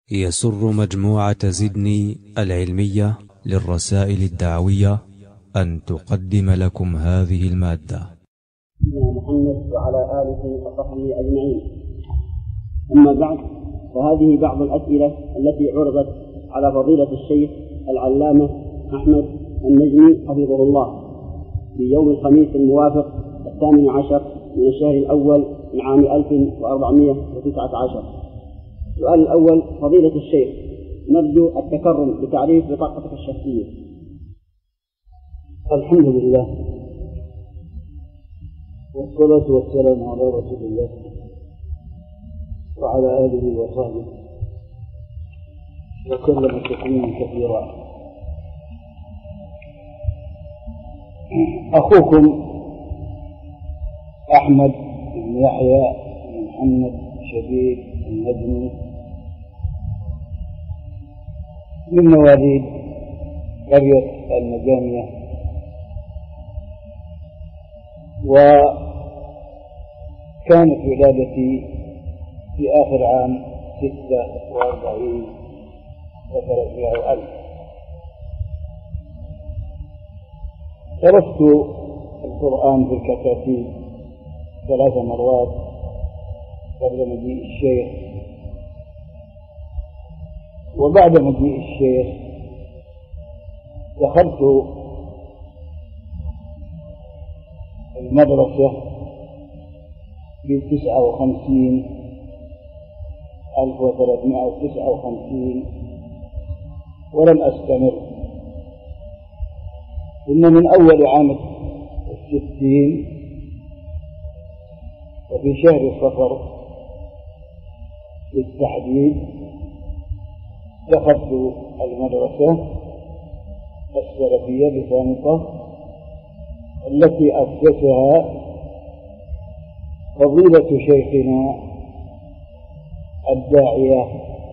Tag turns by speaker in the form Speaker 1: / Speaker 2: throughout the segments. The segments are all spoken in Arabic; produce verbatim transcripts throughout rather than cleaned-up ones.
Speaker 1: يسر مجموعة زدني العلمية للرسائل الدعوية أن تقدم لكم هذه المادة.
Speaker 2: محمد وعلى آله وصحبه أجمعين. أما بعد، فهذه بعض الأسئلة التي عرضت على فضيلة الشيخ العلامة أحمد النجمي حفظه الله في يوم الخميس الموافق الثامن عشر من الشهر الأول من عام ألف وأربعمائة وتسعة عشر. السؤال الأول: فضيلة الشيخ، نرجو التكرم بتعريف بطاقتك الشخصية.
Speaker 3: الحمد لله والصلاة والسلام على رسول الله وعلى آله وصحبه وسلم تسليما كثيرا. أخوكم أحمد بن يحيى بن محمد شبيب النجمي من مواليد قرية المجامية، وكانت ولادتي في آخر عام ستة وأربعين وثلاثمائة ألف. درست القرآن في الكتاتيب ثلاث مرات قبل مجيء الشيخ، وبعد مجيء الشيخ دخلت المدرسة في تسعة وخمسين ألف وثلاثمائة وتسعة وخمسين ولم أستمر، إن من أول عام الستين وفي شهر صفر بالتحديد دخلت المدرسة السلفية بفانطة التي أسسها فضيلة شيخنا الداعية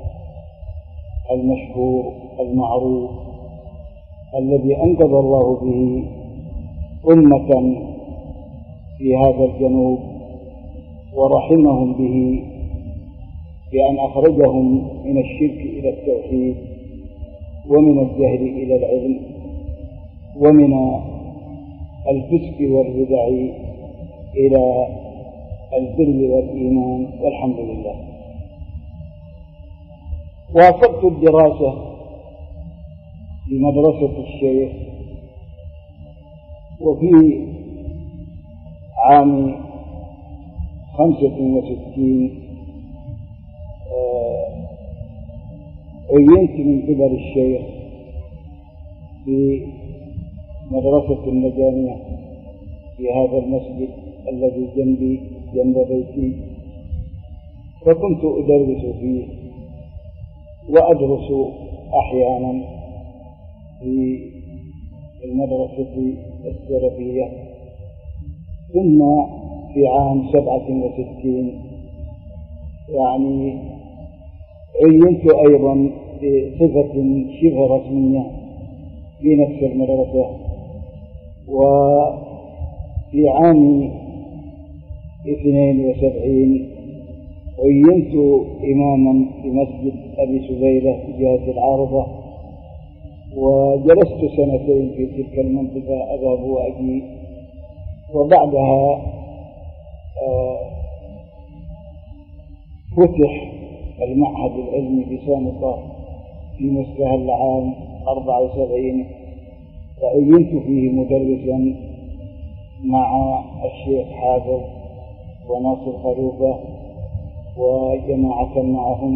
Speaker 3: المشهور المعروف الذي أنقذ الله به أمة في هذا الجنوب ورحمهم به بأن أخرجهم من الشرك إلى التوحيد ومن الجهل إلى العلم ومن الفسق والبدع إلى البر والإيمان، والحمد لله. واصلت الدراسة في مدرسة الشيخ، وفي عام خمسة وستين عينت من قبل الشيخ في مدرسة المجاميع في هذا المسجد الذي جنبي جنب بيتي، فكنت أدرس فيه وأدرس أحيانا في المدرسة السلفية. ثم في عام سبعة وستين يعني عينت أيضا بصفة شبه رسمية في نفس المدرسة، وفي عام اثنين وسبعين عينت إماما في مسجد أبي سبيلة في جهة العارضة، وجلست سنتين في تلك المنطقة أذهب وأجي. وبعدها آه فتح المعهد العلمي في سانطة في مستهل عام أربعة وسبعين، وعينت فيه مدرسا مع الشيخ حافظ وناصر خلوفة وجماعة معهم،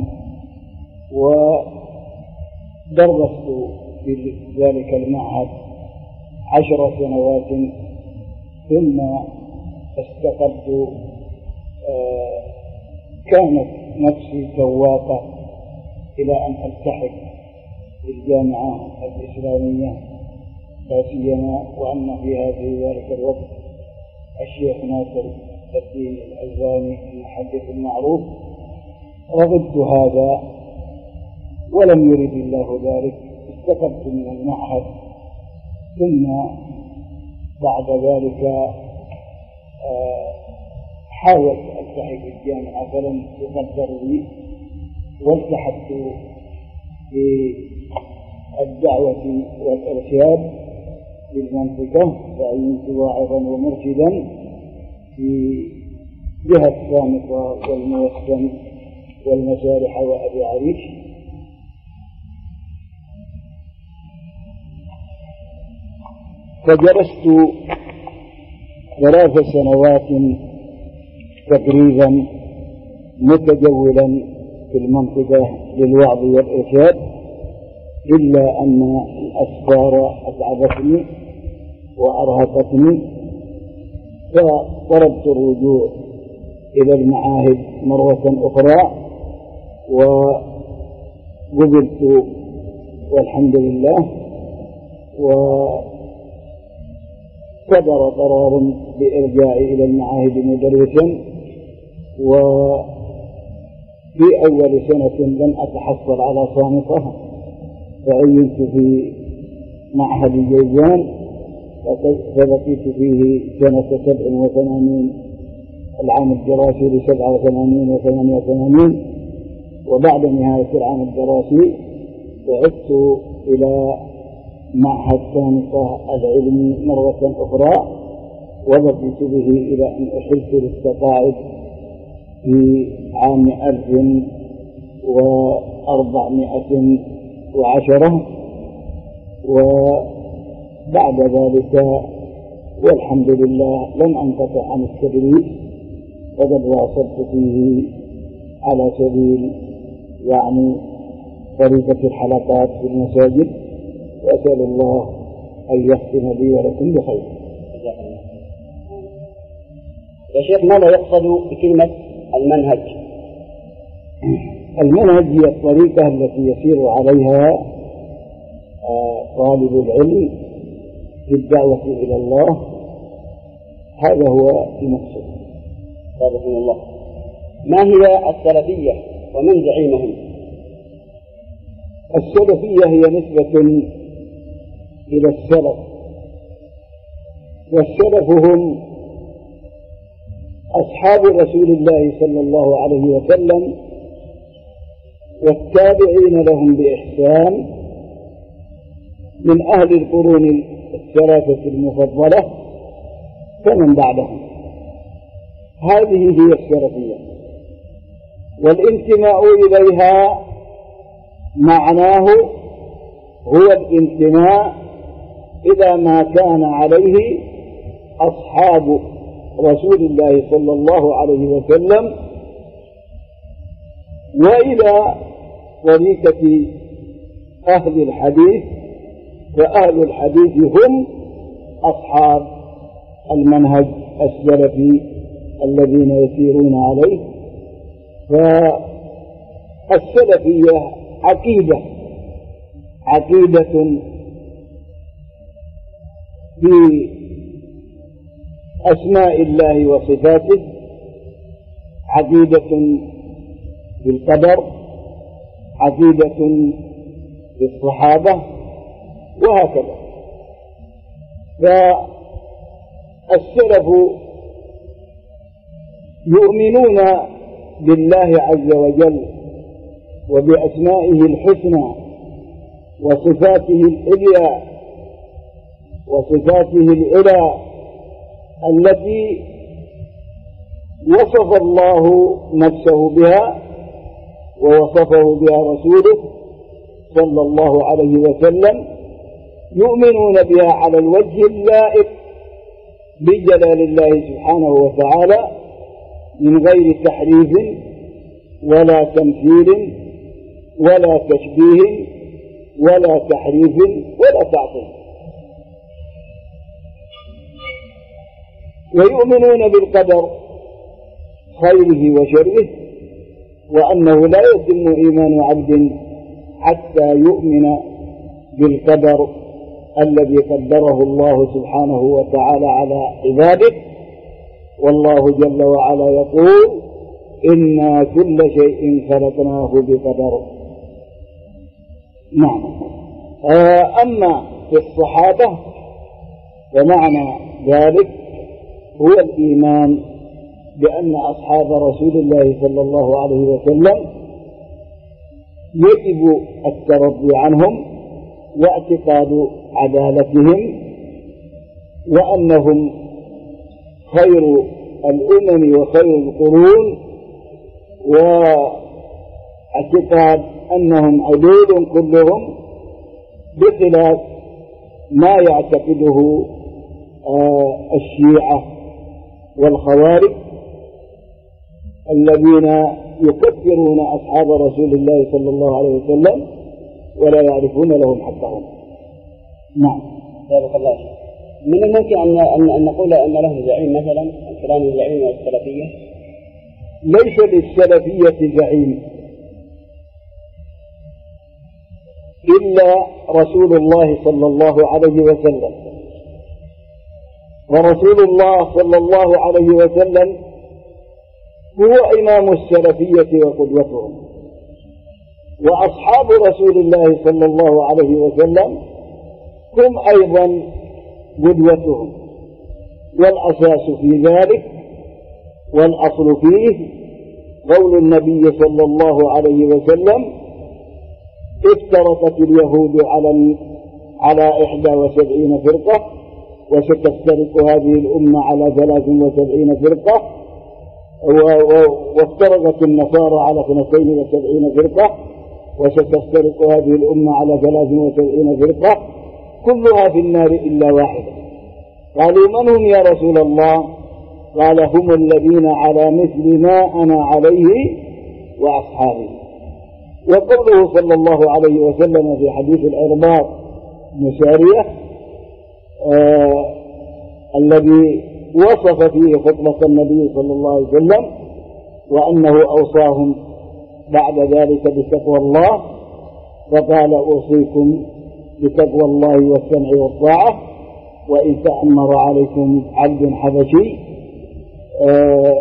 Speaker 3: ودرست في ذلك المعهد عشر سنوات. ثم استقلت. آه كانت نفسي سواقة إلى أن ألتحق بالجامعة الإسلامية، لا سيما وأن في هذه ذلك الوقت الشيخ ناصر الدين الألباني المحدث المعروف. رغبت هذا ولم يرد الله ذلك، استقلت من المعهد. ثم بعد ذلك آه حاولت ألتحق بالجامعة فلم يقدر لي، والتحقت في الدعوة والإرشاد في المنطقة، فعينت واعظا ومرشدا في جهة صامتة والموسم والمسارح وأبي عريش. فجلست ثلاث سنوات تقريبا متجولا في المنطقة للوعظ والإرشاد، إلا أن الأسفار أتعبتني وأرهقتني، فطلبت الرجوع إلى المعاهد مرة أخرى وقبلت والحمد لله، وصدر قرار بإرجاعي إلى المعاهد مدرسا. وفي أول سنة لم أتحصل على صامتة، فعينت في معهد الجيزان فبقيت فيه سنة سبع وثمانين العام الدراسي لسبعة وثمانين وثمانية وثمانين، وبعد نهاية العام الدراسي عدت إلى معهد طنطا العلمي مرة أخرى، وبقيت به إلى أن أحلت للتقاعد في عام ألف وأربعمائة وعشرة. وبعد ذلك والحمد لله لم أنقطع عن التدريس، وقد واصلت فيه على سبيل يعني طريقة الحلقات في المساجد، وأسأل الله أن يختم لي ولكم بخير.
Speaker 2: يا شيخ، ماذا يقصد بكلمة المنهج؟
Speaker 3: المنهج هي الطريقة التي يسير عليها طالب العلم في الدعوة إلى الله، هذا هو المقصود.
Speaker 2: رحمه الله. ما هي السلفية ومن زعيمهم؟
Speaker 3: السلفية هي نسبة إلى السلف، والسلف هم أصحاب رسول الله صلى الله عليه وسلم والتابعين لهم بإحسان من أهل القرون الثلاثة المفضلة فمن بعدهم. هذه هي السلفية، والانتماء إليها معناه هو الانتماء إلى ما كان عليه أصحاب رسول الله صلى الله عليه وسلم، وإلى طريقة أهل الحديث، فأهل الحديث هم أصحاب المنهج السلفي الذين يسيرون عليه. فالسلفية عقيدة عقيدة في أسماء الله وصفاته، عقيدة بالقدر، عقيدة بالصحابة، وهكذا. فالسلف يؤمنون بالله عز وجل وبأسمائه الحسنى وصفاته العليا وصفاته العلى التي وصف الله نفسه بها ووصفه بها رسوله صلى الله عليه وسلم، يؤمنون بها على الوجه اللائق بجلال الله سبحانه وتعالى من غير تحريف ولا تمثيل ولا تشبيه ولا تحريف ولا تعطيل. ويؤمنون بالقدر خيره وشره، وأنه لا يتم إيمان عبد حتى يؤمن بالقدر الذي قدره الله سبحانه وتعالى على عباده. والله جل وعلا يقول: إنا كل شيء خلقناه بقدر. نعم. أما في الصحابة فمعنى ذلك هو الإيمان بأن أصحاب رسول الله صلى الله عليه وسلم يجب الترضي عنهم واعتقاد عدالتهم وأنهم خير الأمم وخير القرون، واعتقاد أنهم عدول كلهم، بخلاف ما يعتقده الشيعة والخوارج الذين يكفرون أصحاب رسول الله صلى الله عليه وسلم ولا يعرفون لهم حقهم. نعم.
Speaker 2: بارك الله فيك. من الممكن أن أن نقول أن لهم زعيم مثلا، كلام الزعيم والسلفية؟
Speaker 3: ليس للسلفية زعيم إلا رسول الله صلى الله عليه وسلم، ورسول الله صلى الله عليه وسلم هو إمام السلفية وقدوتهم، وأصحاب رسول الله صلى الله عليه وسلم هم أيضا قدوتهم، والأساس في ذلك والأصل فيه قول النبي صلى الله عليه وسلم: افترقت اليهود على على إحدى وسبعين فرقة، وستفترق هذه الأمة على ثلاث وسبعين فرقة، وافترقت النصارى على اثنتين وسبعين فرقة، وستفترق هذه الأمة على ثلاث وسبعين فرقة، كلها في النار إلا واحدة. قالوا: من هم يا رسول الله؟ قال: هم الذين على مثل ما أنا عليه وأصحابي. وقوله صلى الله عليه وسلم في حديث الإرباط بن سارية آه الذي وصف فيه خطبة النبي صلى الله عليه وسلم وأنه أوصاهم بعد ذلك بتقوى الله، فقال: أوصيكم بتقوى الله والسمع والطاعة وإن تأمر عليكم عبد حبشي. آه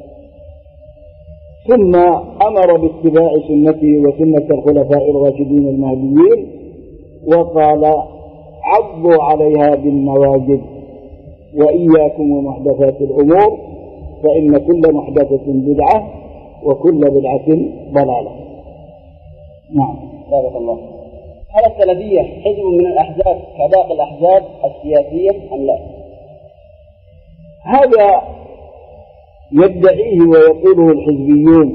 Speaker 3: ثم أمر باتباع سنته وسنة الخلفاء الراشدين المهديين، وقال: عضوا عليها بالنواجذ وإياكم ومحدثات الأمور فإن كل محدثة بدعة وكل بدعة ضلالة.
Speaker 2: نعم. بارك الله. هل السلفية حزب من الأحزاب كباقي الأحزاب السياسية أم لا؟
Speaker 3: هذا يدعيه ويقوله الحزبيون،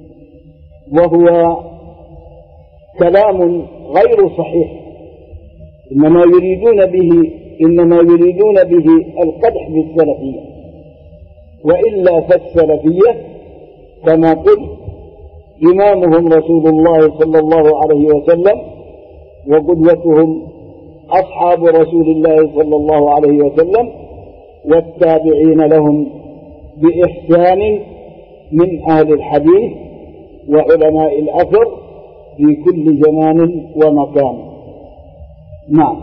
Speaker 3: وهو كلام غير صحيح، إنما يريدون به إنما يريدون به القدح بالسلفية، وإلا فالسلفية كما قلت إمامهم رسول الله صلى الله عليه وسلم، وقدوتهم أصحاب رسول الله صلى الله عليه وسلم والتابعين لهم بإحسان من أهل الحديث وعلماء الأثر في كل زمان ومكان. نعم.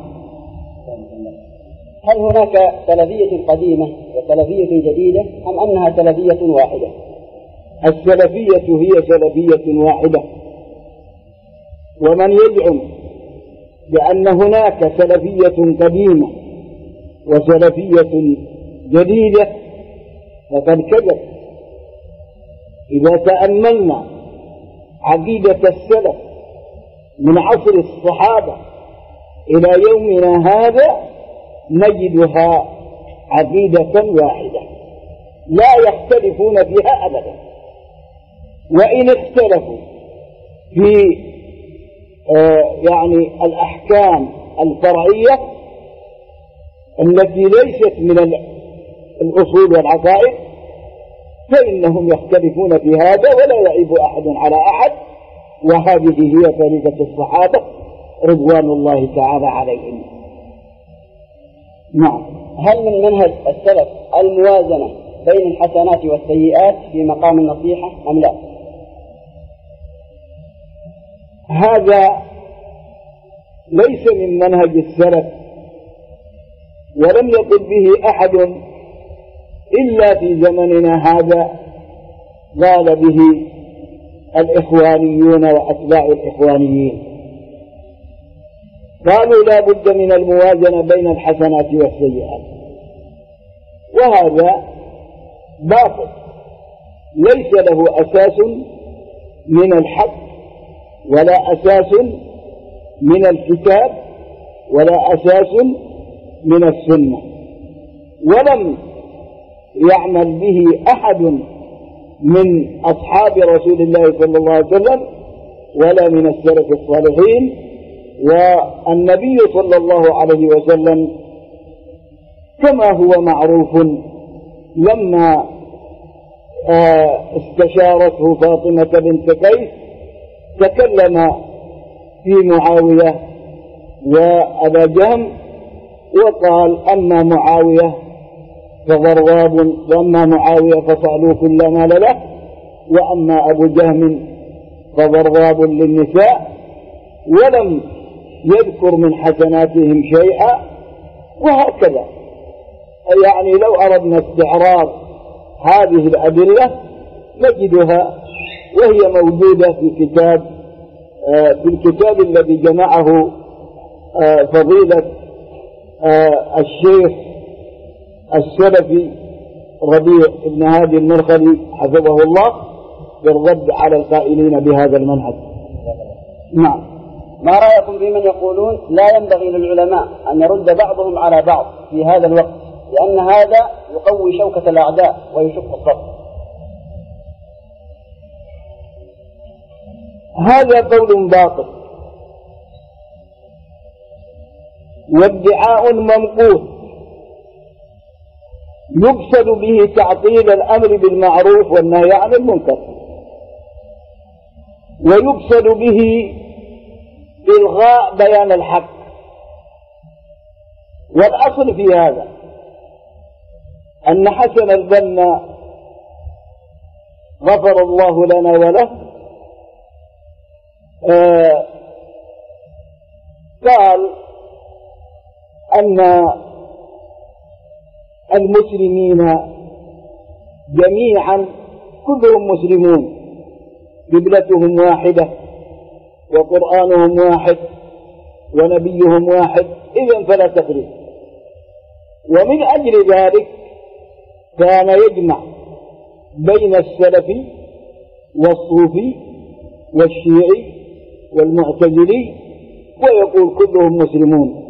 Speaker 2: هل هناك سلفية قديمة وسلفية جديدة أم أنها سلفية واحدة؟
Speaker 3: السلفية هي سلفية واحدة، ومن يزعم بأن هناك سلفية قديمة وسلفية جديدة فقد كذب. إذا تأملنا عقيدة السلف من عصر الصحابة إلى يومنا هذا نجدها عقيدة واحدة لا يختلفون فيها أبدا، وإن اختلفوا في آه يعني الأحكام الفرعية التي ليست من الأصول والعقائد فإنهم يختلفون في هذا ولا يعيب أحد على أحد، وهذه هي طريقة الصحابة رضوان الله تعالى عليهم.
Speaker 2: نعم. هل من منهج السلف الموازنة بين الحسنات والسيئات في مقام النصيحة أم لا؟
Speaker 3: هذا ليس من منهج السلف، ولم يقل به أحد إلا في زمننا هذا قال به الإخوانيون وأتباع الإخوانيين، قالوا لا بد من الموازنة بين الحسنات والسيئات، وهذا باطل ليس له أساس من الحق ولا أساس من الكتاب ولا أساس من السنة، ولم يعمل به أحد من أصحاب رسول الله صلى الله عليه وسلم ولا من السلف الصالحين. والنبي صلى الله عليه وسلم كما هو معروف لما استشارته فاطمة بنت قيس تكلم في معاوية وأبا جهم وقال: أما معاوية فضراب، وأما معاوية فصعلوك لا مال له، وأما أبو جهم فضراب للنساء، ولم يذكر من حسناتهم شيئا. وهكذا يعني لو أردنا استعراض هذه الأدلة نجدها وهي موجودة في كتاب في الكتاب الذي جمعه فضيلة الشيخ السلفي ربيع بن هادي المرخلي حفظه الله بالرد على القائلين بهذا المنهج. نعم.
Speaker 2: ما رأيكم في من يقولون لا ينبغي للعلماء أن يرد بعضهم على بعض في هذا الوقت، لأن هذا يقوي شوكة الأعداء ويشق الصف؟
Speaker 3: هذا قول باطل وادعاء ممقوت يقصد به تعطيل الأمر بالمعروف والنهي عن المنكر، ويقصد به إلغاء بيان الحق. والأصل في هذا أن حسن البنا غفر الله لنا وله آه قال أن المسلمين جميعا كلهم مسلمون، قبلتهم واحدة وقرآنهم واحد ونبيهم واحد، إذن فلا تفريق. ومن أجل ذلك كان يجمع بين السلفي والصوفي والشيعي والمعتزلي ويقول كلهم مسلمون.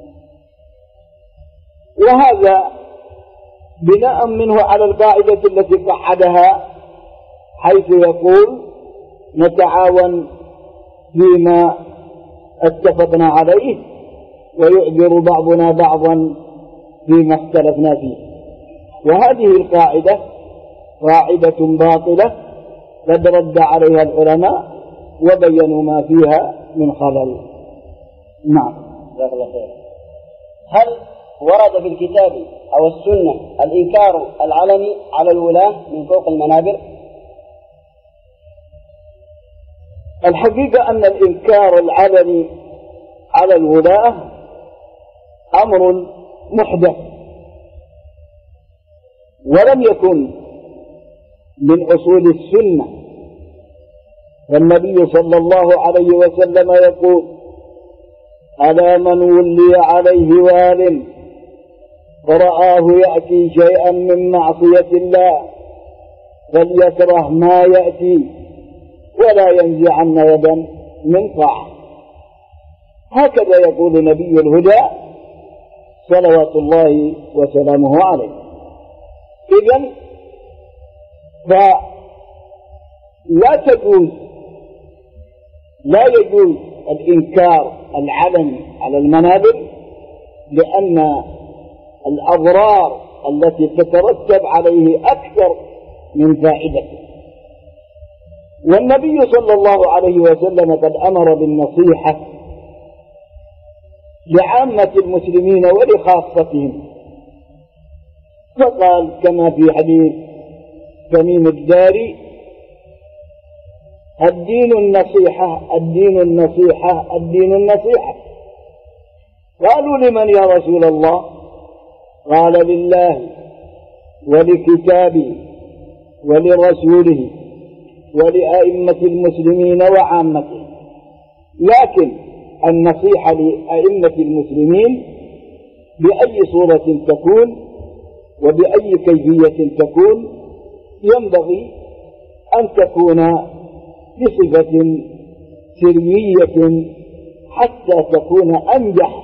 Speaker 3: وهذا بناء منه على القاعدة التي قعدها، حيث يقول: نتعاون فيما اتفقنا عليه ويعذر بعضنا بعضا فيما اختلفنا فيه. وهذه القاعدة قاعدة باطلة قد رد عليها العلماء وبينوا ما فيها من خلل. نعم.
Speaker 2: جزاك الله خير. هل ورد في الكتاب أو السنة الإنكار العلني على الولاة من فوق المنابر؟
Speaker 3: الحقيقة أن الإنكار العلني على الولاة أمر محدث، ولم يكن من أصول السنة. والنبي صلى الله عليه وسلم يقول: ألا من ولي عليه وال فرآه يأتي شيئا من معصية الله فليكره ما يأتي ولا ينزعن يدا من طاعة. هكذا يقول نبي الهدى صلوات الله وسلامه عليه. إذن فلا تجوز لا يجوز الإنكار العلني على المنابر، لأن الأضرار التي تترتب عليه أكثر من فائدته. والنبي صلى الله عليه وسلم قد أمر بالنصيحة لعامة المسلمين ولخاصتهم، فقال كما في حديث تميم الداري: الدين النصيحة الدين النصيحة الدين النصيحة. قالوا: لمن يا رسول الله؟ قال: لله ولكتابه ولرسوله ولأئمة المسلمين وعامته. لكن النصيحة لأئمة المسلمين بأي صورة تكون وبأي كيفية تكون ينبغي أن تكون بصفة سرية حتى تكون أنجح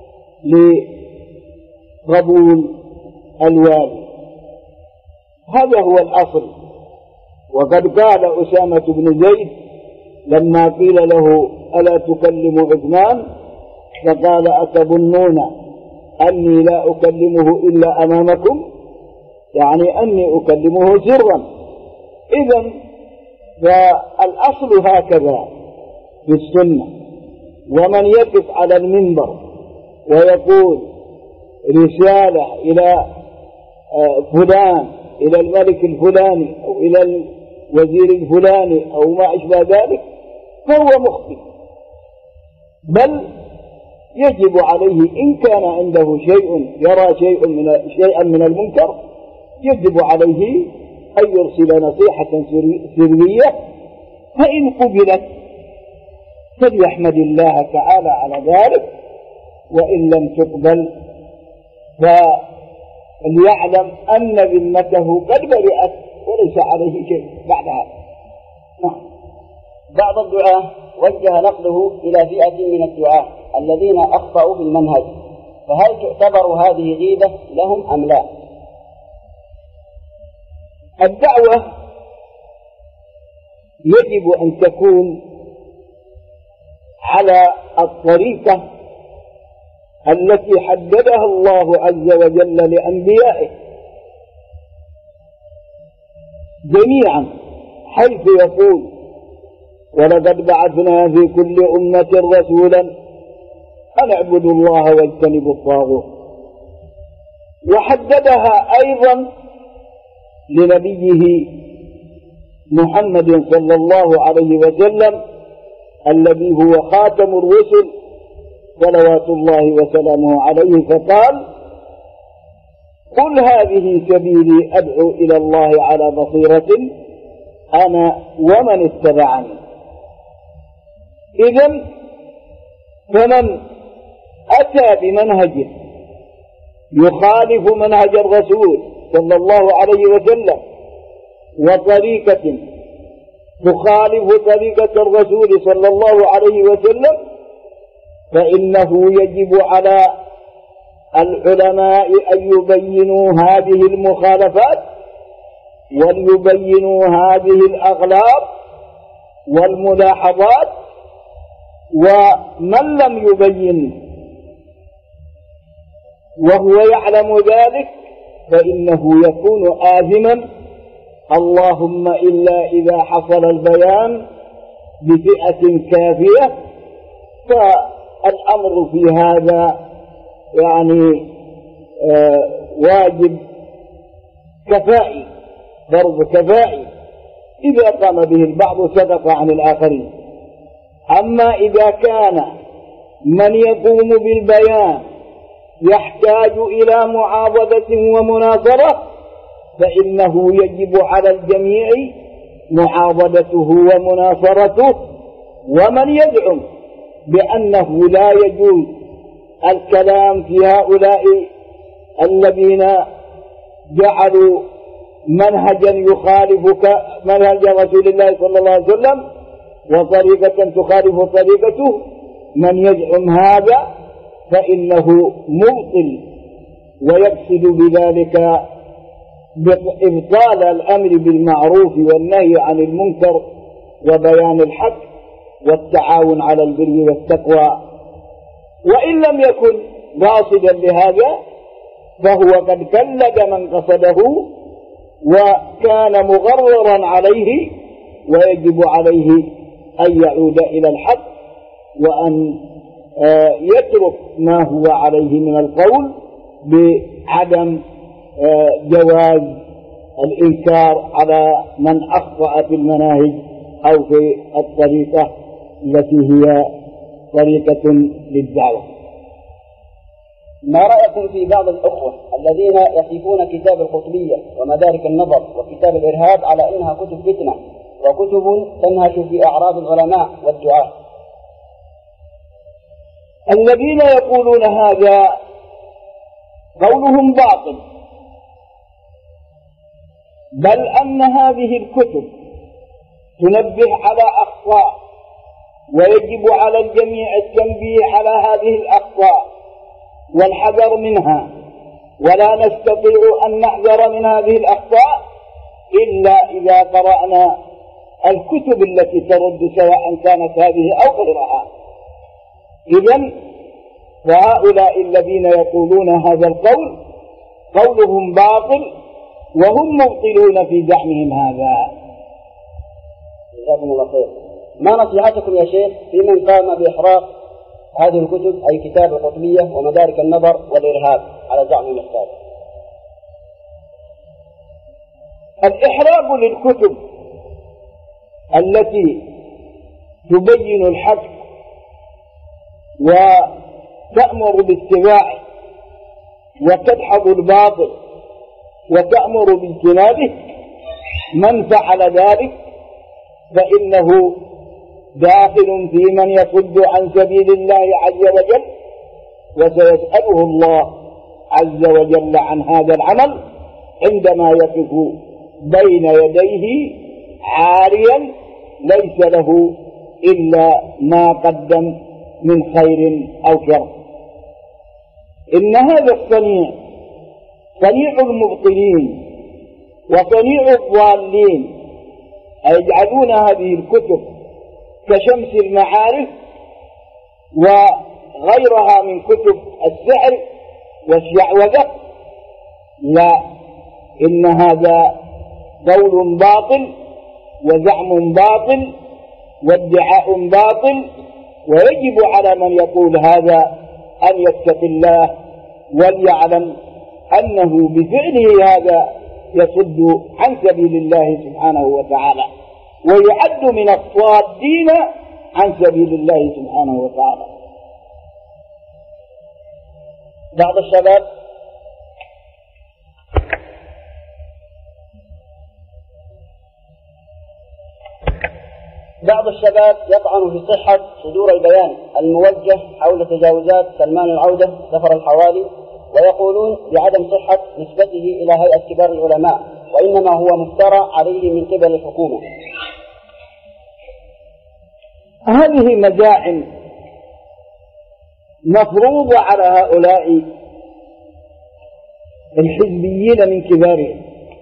Speaker 3: لقبول الوالي. هذا هو الأصل. وقد قال أسامة بن زيد لما قيل له ألا تكلم عثمان فقال أتظنون أني لا أكلمه إلا أمامكم، يعني أني أكلمه سرا. إذن فالأصل هكذا في السنة. ومن يقف على المنبر ويقول رسالة إلى فلان، إلى الملك الفلاني أو إلى الوزير الفلاني أو ما أشبه ذلك، فهو مخطئ. بل يجب عليه إن كان عنده شيء يرى شيء من شيئا من المنكر يجب عليه أن يرسل نصيحة سرية، فإن قبلت فليحمد الله تعالى على ذلك، وإن لم تقبل فليعلم أن ذمته قد برئت وليس عليه شيء بعدها.
Speaker 2: نعم. بعض الدعاة وجه نقله إلى فئة من الدعاة الذين أخطأوا في المنهج، فهل تعتبر هذه غيبة لهم أم لا؟
Speaker 3: الدعوة يجب أن تكون على الطريقة التي حددها الله عز وجل لأنبيائه جميعا، حيث يقول ولقد بعثنا في كل أمة رسولا أن اعبدوا الله واجتنبوا الطاغوت. وحددها أيضا لنبيه محمد صلى الله عليه وسلم الذي هو خاتم الرسل صلوات الله وسلامه عليه، فقال قل هذه سبيلي أدعو إلى الله على بصيرة أنا ومن اتبعني. إذن فمن أتى بمنهج يخالف منهج الرسول صلى الله عليه وسلم وطريقة تخالف طريقة الرسول صلى الله عليه وسلم فإنه يجب على العلماء أن يبينوا هذه المخالفات وليبينوا هذه الأغلاط والملاحظات. ومن لم يبين وهو يعلم ذلك فإنه يكون آثما، اللهم إلا إذا حصل البيان بفئة كافية، فالأمر في هذا يعني آه واجب كفائي، فرض كفائي، إذا قام به البعض سقط عن الآخرين. أما إذا كان من يقوم بالبيان يحتاج إلى معاضدة ومناصرة فإنه يجب على الجميع معاضدته ومناصرته. ومن يزعم بأنه لا يجوز الكلام في هؤلاء الذين جعلوا منهجا يخالف منهج رسول الله صلى الله عليه وسلم وطريقة تخالف طريقته، من يزعم هذا فإنه مبطل ويقصد بذلك إبطال الأمر بالمعروف والنهي عن المنكر وبيان الحق والتعاون على البر والتقوى. وإن لم يكن قاصدا لهذا فهو قد كلد من قصده وكان مغررا عليه، ويجب عليه أن يعود إلى الحق وأن يترك ما هو عليه من القول بعدم جواز الإنكار على من أخطأ في المناهج أو في الطريقة التي هي طريقة للدعوة.
Speaker 2: ما رأيكم في بعض الأخوة الذين يصفون كتاب القطبية ومدارك النظر وكتاب الإرهاب على أنها كتب فتنة وكتب تنهش في أعراض العلماء والدعاة؟
Speaker 3: الذين يقولون هذا قولهم باطل، بل أن هذه الكتب تنبه على أخطاء ويجب على الجميع التنبيه على هذه الأخطاء والحذر منها، ولا نستطيع أن نحذر من هذه الأخطاء إلا إذا قرأنا الكتب التي ترد سواء كانت هذه أو غيرها. إذن فهؤلاء الذين يقولون هذا القول قولهم باطل وهم مبطلون في زعمهم هذا.
Speaker 2: جزاكم الله خير. ما نصيحتكم يا شيخ في من قام بإحراق هذه الكتب أي كتاب القطبية ومدارك النظر والإرهاب على زعم الأستاذ؟
Speaker 3: الإحراق للكتب التي تبين الحق وتأمر باتباعه وتدحض الباطل وتأمر باجتنابه، من فعل ذلك فإنه داخل في من يصد عن سبيل الله عز وجل، وسيسأله الله عز وجل عن هذا العمل عندما يقف بين يديه عاريا ليس له إلا ما قدم من خير أو شر. إن هذا الصنيع صنيع المبطلين وصنيع الضالين، يجعلون هذه الكتب كشمس المعارف وغيرها من كتب السحر والشعوذة. لا، إن هذا قول باطل وزعم باطل وادعاء باطل، ويجب على من يقول هذا أن يتقي الله وليعلم أنه بفعله هذا يصد عن سبيل الله سبحانه وتعالى، ويعد من الصادين عن سبيل الله سبحانه وتعالى.
Speaker 2: بعض الشباب بعض الشباب يطعن في صحة صدور البيان الموجه حول تجاوزات سلمان العودة سفر الحوالي، ويقولون بعدم صحة نسبته إلى هيئة كبار العلماء، وإنما هو مفترى عليه من قبل الحكومة.
Speaker 3: هذه مزاعم مفروضة على هؤلاء الحزبيين من كبارهم،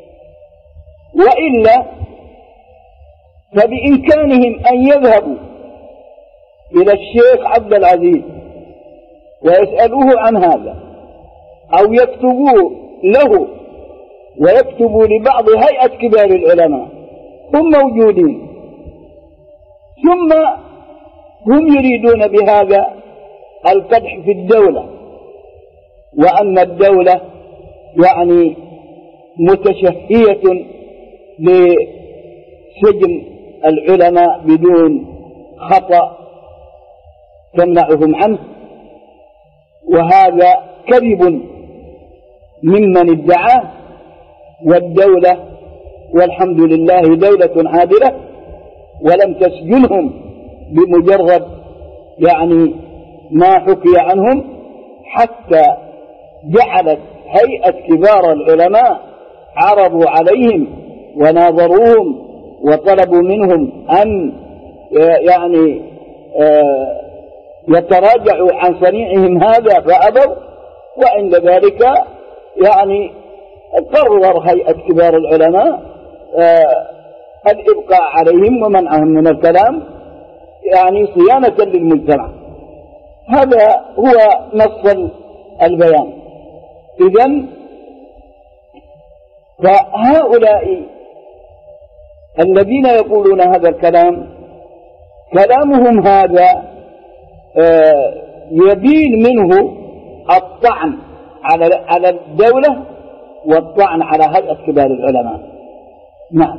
Speaker 3: وإلا فبإمكانهم أن يذهبوا إلى الشيخ عبد العزيز ويسألوه عن هذا، أو يكتبوا له ويكتبوا لبعض هيئة كبار العلماء، هم موجودين، ثم هم يريدون بهذا القدح في الدولة، وأن الدولة يعني متشهية لسجن العلماء بدون خطأ تمنعهم عنه، وهذا كذب ممن ادعاه. والدولة والحمد لله دولة عادلة ولم تسجنهم بمجرد يعني ما حكي عنهم، حتى جعلت هيئة كبار العلماء عرضوا عليهم وناظروهم وطلبوا منهم أن يعني يتراجعوا عن صنيعهم هذا فأبوا، وعند ذلك يعني قرر هيئة كبار العلماء الإبقاء عليهم ومنعهم من الكلام يعني صيانة للمجتمع. هذا هو نص البيان. إذن فهؤلاء الذين يقولون هذا الكلام كلامهم هذا يبين منه الطعن على على الدولة والطعن على هيئة كبار العلماء. نعم.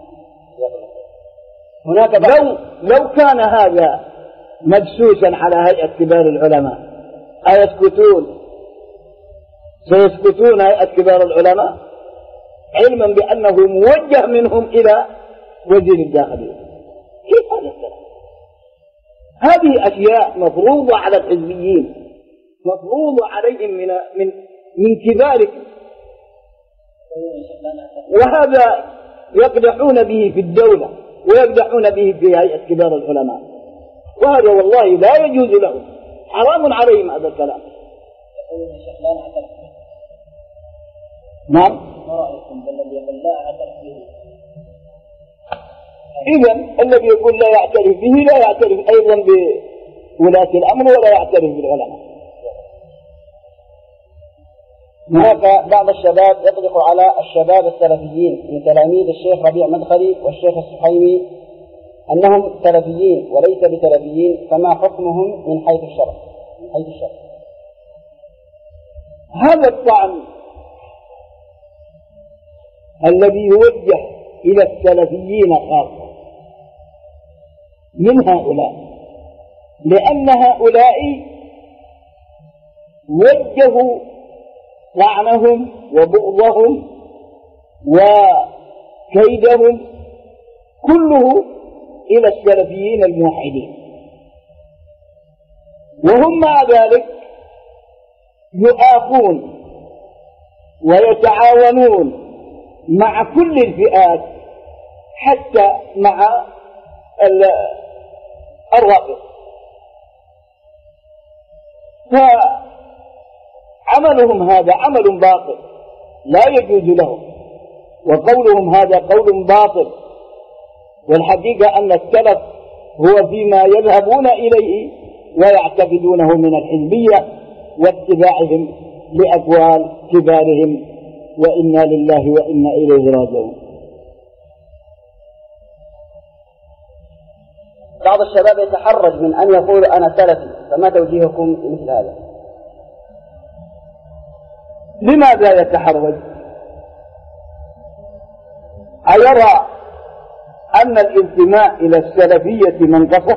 Speaker 3: هناك لو لو كان هذا مدسوسا على هيئة كبار العلماء أيسكتون؟ سيسكتون هيئة كبار العلماء علما بأنه موجه منهم إلى وزير الداخلية. كيف هذا الكلام؟ هذه أشياء مفروضة على الحزبيين، مفروضة عليهم من من من كبارهم، وهذا يقدحون به في الدولة ويقدحون به في هيئة كبار العلماء. وهذا والله لا يجوز له، حرام عليهم هذا الكلام.
Speaker 2: يقولون يا شيخ لا نعترف به.
Speaker 3: نعم.
Speaker 2: ما رأيكم بالذي يقول لا أعترف به؟
Speaker 3: إذن الذي يقول لا يعترف به لا يعترف أيضا بولاة الأمر ولا يعترف بالعلماء.
Speaker 2: هناك بعض الشباب يطلق على الشباب السلفيين من تلاميذ الشيخ ربيع مدخلي والشيخ السحيمي أنهم سلفيين وليس بسلفيين، فما حكمهم من حيث الشرع؟ من حيث الشرع
Speaker 3: هذا الطعن الذي يوجه إلى السلفيين خاصة من هؤلاء، لأن هؤلاء وجهوا طعنهم وبغضهم وكيدهم كله إلى السلفيين الموحدين، وهم مع ذلك يؤاخون ويتعاونون مع كل الفئات حتى مع الرافضة. فعملهم هذا عمل باطل لا يجوز لهم، وقولهم هذا قول باطل، والحقيقة أن السلف هو فيما يذهبون إليه ويعتقدونه من الحزبية واتباعهم لأقوال كبارهم، وإنا لله وإنا إليه راجعون.
Speaker 2: بعض الشباب يتحرج من أن يقول أنا سلفي، فما توجيهكم لمثل هذا؟
Speaker 3: لماذا يتحرج؟ أيرى أن الانتماء إلى السلفية منقصة؟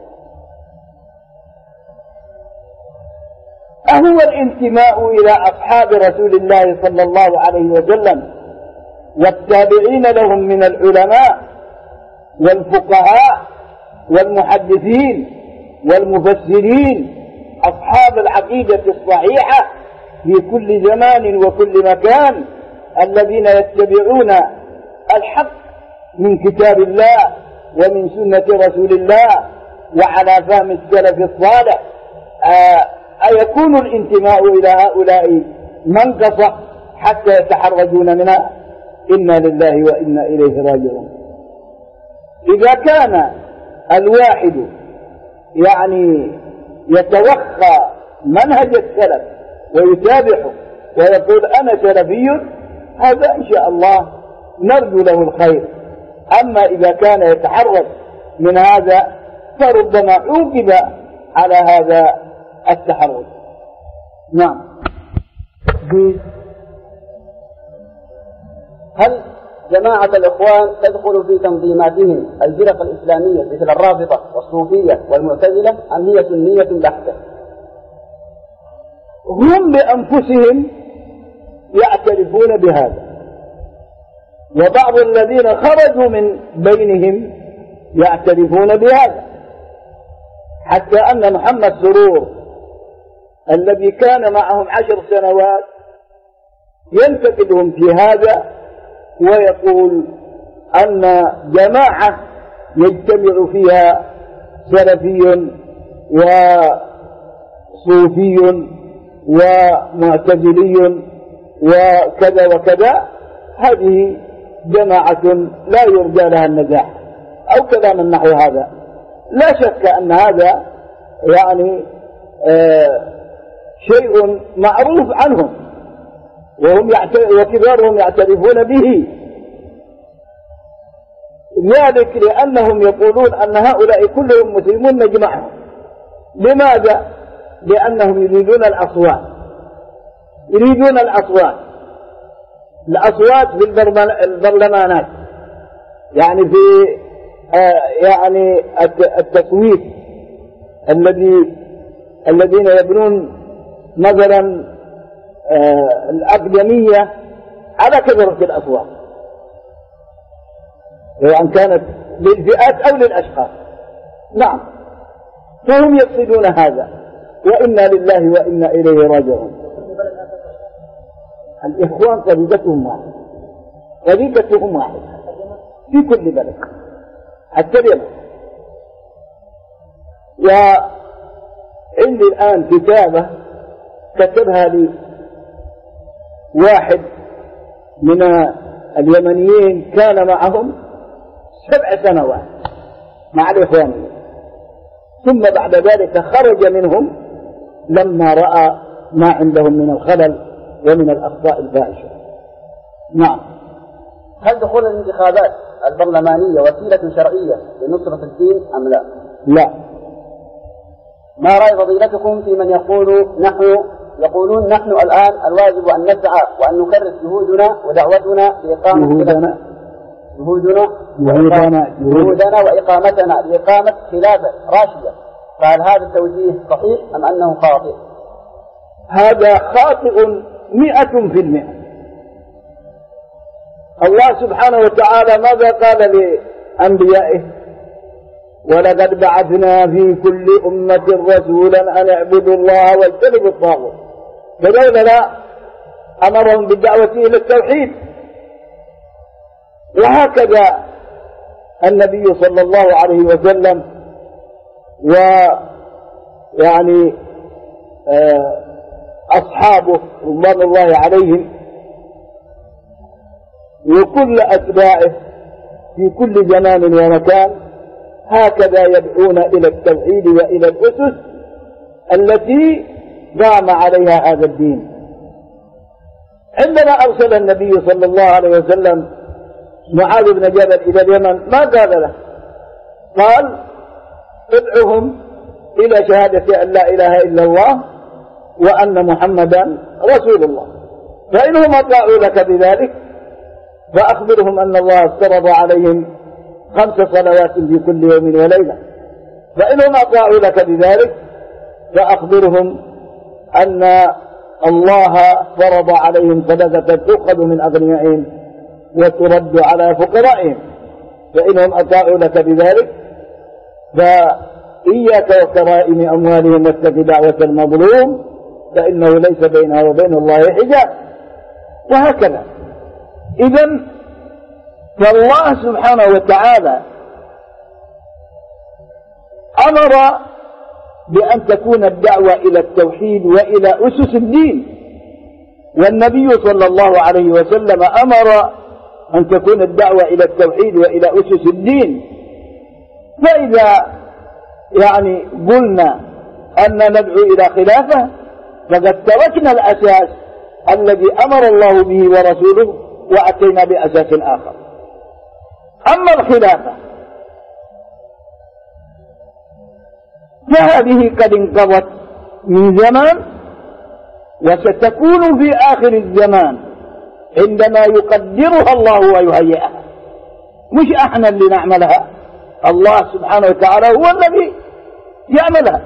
Speaker 3: أهو الانتماء إلى أصحاب رسول الله صلى الله عليه وسلم والتابعين لهم من العلماء والفقهاء والمحدثين والمفسرين أصحاب العقيدة الصحيحة في كل زمان وكل مكان، الذين يتبعون الحق من كتاب الله ومن سنة رسول الله وعلى فهم السلف الصالح. أيكون الانتماء إلى هؤلاء منقصة حتى يتحرجون منها؟ إنا لله وإنا إليه راجعون. إذا كان الواحد يعني يتوخى منهج السلف ويتابعه ويقول أنا سلفي، هذا إن شاء الله نرجو له الخير. أما إذا كان يتحرج من هذا فربما عوقب على هذا التحرج. نعم.
Speaker 2: هل جماعة الإخوان تدخل في تنظيماتهم الفرق الإسلامية مثل الرافضة والصوفية والمعتزلة، أم هي سنية بحتة؟
Speaker 3: هم بأنفسهم يعترفون بهذا، وبعض الذين خرجوا من بينهم يعترفون بهذا، حتى أن محمد سرور الذي كان معهم عشر سنوات ينتقدهم في هذا ويقول أن جماعة يجتمع فيها سلفي وصوفي ومعتزلي وكذا وكذا، هذه جماعة لا يرجى لها النجاح أو كلام نحو هذا. لا شك أن هذا يعني آه شيء معروف عنهم، وهم وكبارهم يعترفون به، ذلك لأنهم يقولون أن هؤلاء كلهم مسلمون نجمعهم. لماذا؟ لأنهم يريدون الأصوات، يريدون الأصوات الأصوات في البرلمانات، يعني في آه يعني التصويت الذي الذين يبنون مثلا آه الأقدمية على كثرة الأصوات، سواء كانت للفئات أو للأشخاص. نعم، فهم يقصدون هذا، وإنا لله وإنا إليه راجعون. الإخوان طريقتهم واحدة، طريقتهم واحدة في كل بلد حتى اليمن، وعندي الآن كتابة كتبها لي واحد من اليمنيين كان معهم سبع سنوات مع الإخوان، ثم بعد ذلك خرج منهم لما رأى ما عندهم من الخلل ومن الأخطاء الفاحشة. نعم.
Speaker 2: هل دخول الانتخابات البرلمانية وسيلة شرعية لنصرة الدين أم لا؟
Speaker 3: لا.
Speaker 2: ما رأي فضيلتكم في من يقول نحن يقولون نحن الآن الواجب أن نسعى وأن نكرس جهودنا ودعوتنا لإقامة
Speaker 3: جهودنا
Speaker 2: جهودنا
Speaker 3: جهودنا
Speaker 2: جهودنا وإقامتنا لإقامة خلافة راشدة، فهل هذا التوجيه صحيح أم أنه خاطئ؟
Speaker 3: هذا خاطئ مئة في المئة. الله سبحانه وتعالى ماذا قال لأنبيائه؟ ولقد بعثنا في كل أمة رسولا أن اعبدوا الله واجتنبوا الطاغوت، فلولا لا أمرهم بالدعوة إلى التوحيد. وهكذا النبي صلى الله عليه وسلم ويعني أصحابه رضوان الله عليهم وكل أتباعه في كل زمان ومكان هكذا يدعون إلى التوحيد وإلى الأسس التي قام عليها هذا الدين. عندما أرسل النبي صلى الله عليه وسلم معاذ بن جبل إلى اليمن ما قال له؟ قال ادعوهم إلى شهادة أن لا إله إلا الله وأن محمدا رسول الله، فإنهم أطاعوا لك بذلك فأخبرهم أن الله افترض عليهم خمس صلوات في كل يوم وليلة، فإنهم أطاعوا لك بذلك فأخبرهم أن الله فرض عليهم صدقة تؤخذ من أغنيائهم وترد على فقرائهم، فإنهم أطاعوا لك بذلك فإياك وكرائم أموالهم واتق دعوة المظلوم فإنه ليس بينها وبين الله حجاب. وهكذا. إذن فالله سبحانه وتعالى أمر بأن تكون الدعوة إلى التوحيد وإلى أسس الدين، والنبي صلى الله عليه وسلم أمر أن تكون الدعوة إلى التوحيد وإلى أسس الدين. فإذا يعني قلنا أن ندعو إلى خلافة فقد تركنا الأساس الذي أمر الله به ورسوله وأتينا بأساس آخر. أما الخلافة فهذه قد انقضت من زمان وستكون في آخر الزمان عندما يقدرها الله ويهيئها، مش احنا اللي نعملها، الله سبحانه وتعالى هو الذي يعملها.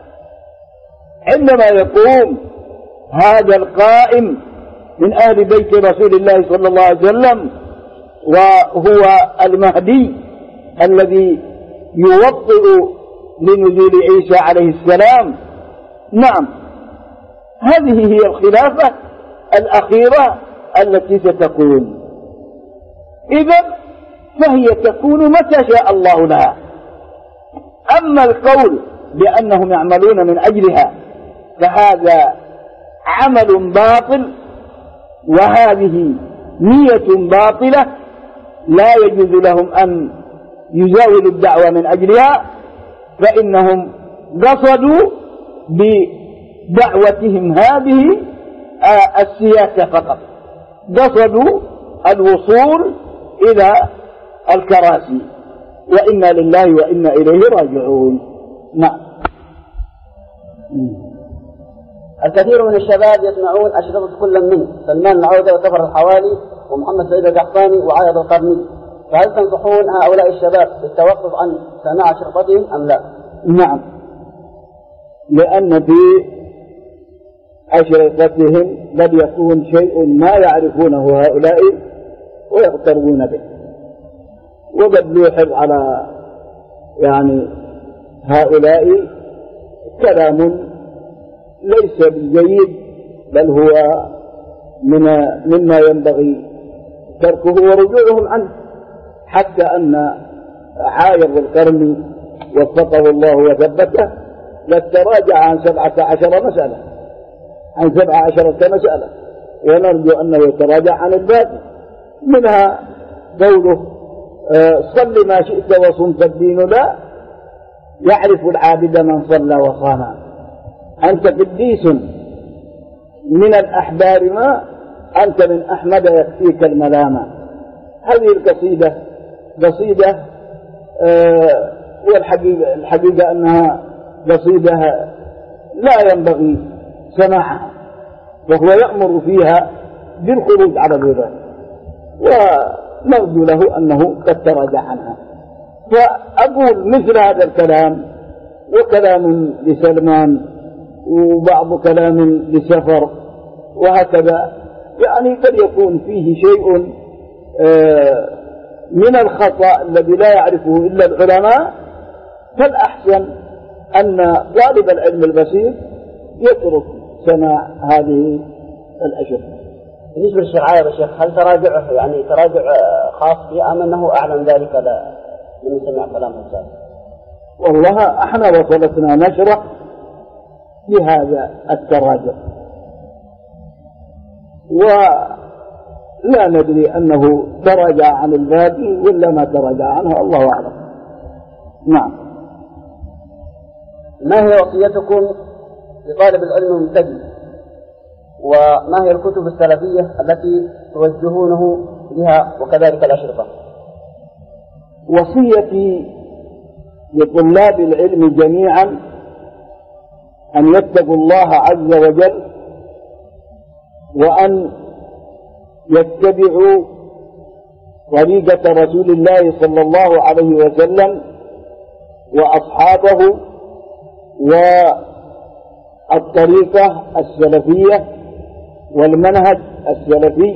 Speaker 3: عندما يقوم هذا القائم من أهل بيت رسول الله صلى الله عليه وسلم وهو المهدي الذي يوطئ لنزول عيسى عليه السلام، نعم هذه هي الخلافة الأخيرة التي ستكون. إذن فهي تكون متى شاء الله لها. أما القول بأنهم يعملون من أجلها فهذا عمل باطل وهذه نية باطلة، لا يجوز لهم أن يزاولوا الدعوة من أجلها، فإنهم قصدوا بدعوتهم هذه السياسة فقط، قصدوا الوصول إلى الكراسي، وإنا لله وإنا إليه راجعون. نعم.
Speaker 2: الكثير من الشباب يسمعون أشرطة كل منه سلمان العودة وسفر الحوالي ومحمد سعيد القحطاني وعايض القرني، فهل تنصحون هؤلاء الشباب بالتوقف عن سماع أشرطتهم أم لا؟
Speaker 3: نعم، لأن في أشرطتهم قد يكون شيء ما يعرفونه هؤلاء ويغترون به، وقد يوحظ على يعني هؤلاء كلام ليس بالجيد، بل هو من مما ينبغي تركه ورجوعهم عنه، حتى أن عايض القرني وفقه الله وثبته لتراجع عن سبعة عشر مسألة عن سبعة عشرة مسألة، ونرجو أنه يتراجع عن الباقي. منها قوله صل ما شئت وصم فالدين لا يعرف العابد من صلى وصام، أنت قديس من الأحبار ما أنت من أحمد يكفيك الملامة. هذه القصيدة قصيدة أه والحقيقة الحقيقة أنها قصيدة لا ينبغي سماعها، وهو يأمر فيها بالخروج على الربا، ونرجو له أنه قد تراجع عنها. فأقول مثل هذا الكلام وكلام لسلمان وبعض كلام لسفر وهكذا، يعني قد يكون فيه شيء من الخطأ الذي لا يعرفه إلا العلماء، فالأحسن أن طالب العلم البسيط يترك سماع هذه الأشياء.
Speaker 2: بالنسبة للشرعية يا شيخ، هل تراجعه يعني تراجع خاص به أم أنه أعلن ذلك لمن سمع كلامه السابق؟
Speaker 3: والله احنا وصلتنا نشرة بهذا التراجع، ولا ندري أنه تراجع عن الباقي ولا ما تراجع عنه، الله أعلم. نعم.
Speaker 2: ما هي وصيتكم لطالب العلم المبتدئ، وما هي الكتب السلفية التي توجهونه بها وكذلك الأشرطة؟
Speaker 3: وصيتي لطلاب العلم جميعا أن يتقوا الله عز وجل، وأن يتبعوا طريقة رسول الله صلى الله عليه وسلم وأصحابه والطريقة السلفية والمنهج السلفي،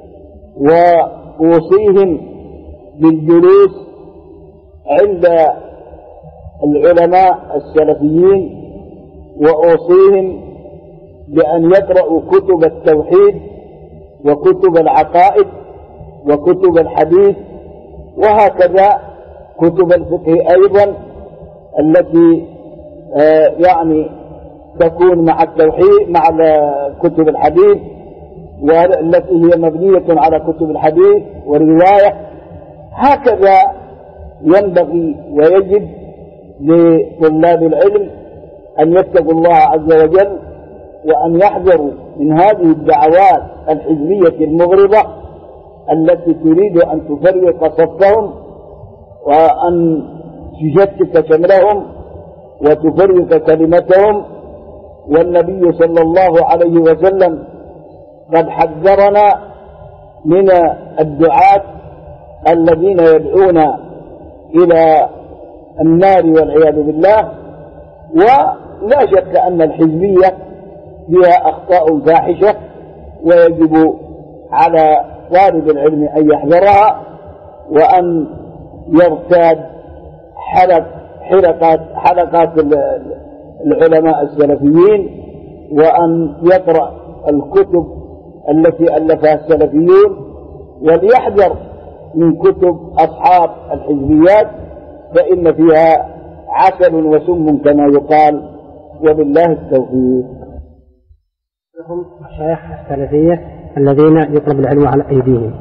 Speaker 3: وأوصيهم بالجلوس عند العلماء السلفيين، وأوصيهم بأن يقرأوا كتب التوحيد وكتب العقائد وكتب الحديث، وهكذا كتب الفقه أيضا التي آه يعني تكون مع التوحيد مع كتب الحديث، والتي هي مبنية على كتب الحديث والرواية. هكذا ينبغي ويجب لطلاب العلم أن يتقوا الله عز وجل، وأن يحذروا من هذه الدعوات الحزبية المغرضة التي تريد أن تفرق صفهم وأن تشتت شملهم وتفرق كلمتهم. والنبي صلى الله عليه وسلم قد حذرنا من الدعاة الذين يدعون إلى النار والعياذ بالله. ولا شك أن الحزبية فيها أخطاء فاحشة، ويجب على طالب العلم أن يحذرها، وأن يرتاد حلق حلقات حلقات العلماء السلفيين، وأن يقرأ الكتب التي ألفها السلفيون، وليحذر من كتب أصحاب الحزبيات فإن فيها عسل وسم كما يقال، وبالله التوفيق.
Speaker 4: لهم مشايخ السلفية الذين يطلب العلم على أيديهم.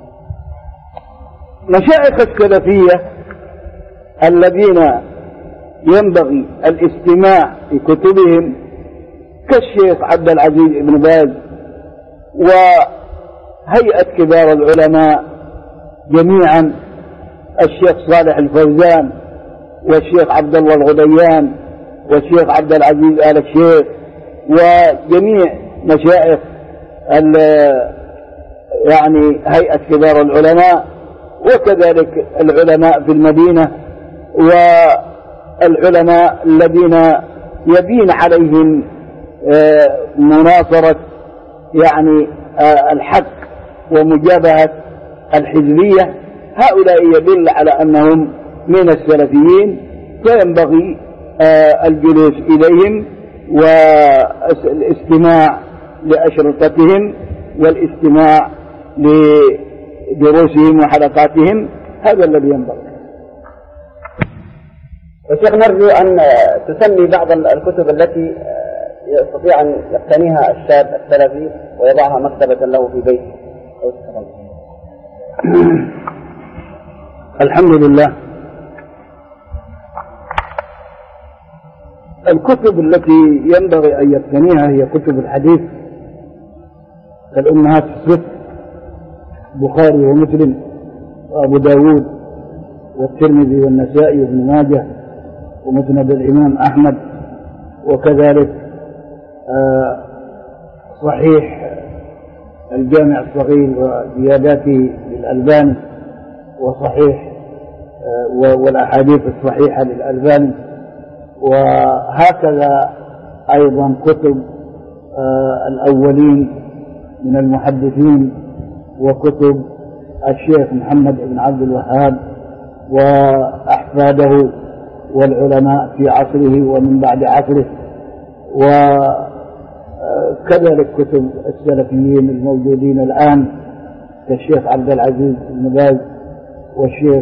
Speaker 3: مشايخ السلفية الذين ينبغي الاستماع في كتبهم كالشيخ عبد العزيز بن باز وهيئة كبار العلماء جميعا، الشيخ صالح الفوزان والشيخ عبد الله الغديان والشيخ عبد العزيز آل الشيخ وجميع مشايخ يعني هيئة كبار العلماء، وكذلك العلماء في المدينة والعلماء الذين يبين عليهم مناصرة يعني الحق ومجابهة الحزبية. هؤلاء يدل على أنهم من السلفيين، فينبغي الجلوس إليهم والاستماع لأشرطتهم والاستماع لدروسهم وحلقاتهم، هذا الذي ينبغي.
Speaker 2: وشيخ نرجو أن تسمي بعض الكتب التي يستطيع أن يقتنيها الشاب السلفي ويضعها مكتبة له في بيته.
Speaker 3: الحمد لله. الكتب التي ينبغي أن يقتنيها هي كتب الحديث كالأمهات الست، البخاري ومسلم وأبو داود والترمذي والنسائي وابن ماجه ومسند الإمام أحمد، وكذلك صحيح الجامع الصغير وزياداته للألباني، وصحيح والأحاديث الصحيحة للألباني، وهكذا أيضا كتب الأولين من المحدثين وكتب الشيخ محمد بن عبد الوهاب وأحفاده والعلماء في عصره ومن بعد عصره، وكذلك كتب السلفيين الموجودين الآن كالشيخ عبد العزيز بن باز والشيخ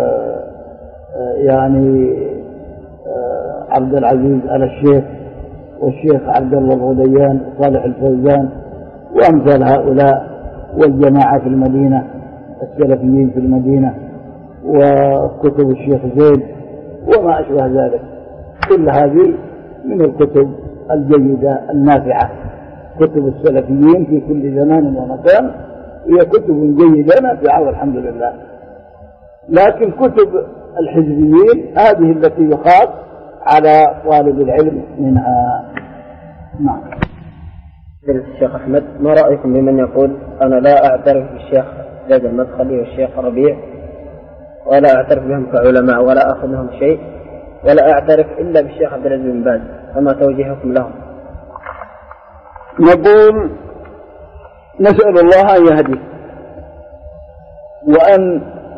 Speaker 3: يعني عبد العزيز آل الشيخ والشيخ عبد الله الغديان وصالح الفوزان وأمثال هؤلاء، والجماعة في المدينة السلفيين في المدينة، وكتب الشيخ زيد وما أشبه ذلك. كل هذه من الكتب الجيدة النافعة. كتب السلفيين في كل زمان ومكان هي كتب جيدة نافعة والحمد لله. لكن كتب الحزبيين هذه التي يخاف على طالب العلم منها. نعم.
Speaker 2: الشيخ أحمد، ما رأيكم بمن يقول أنا لا أعترف بالشيخ زيد المدخلي والشيخ ربيع ولا أعترف بهم كعلماء ولا أخذ لهم شيء ولا أعترف إلا بالشيخ عبد العزيز بن باز، فما توجيهكم لهم؟
Speaker 3: نقول نسأل الله أن يهديه وأن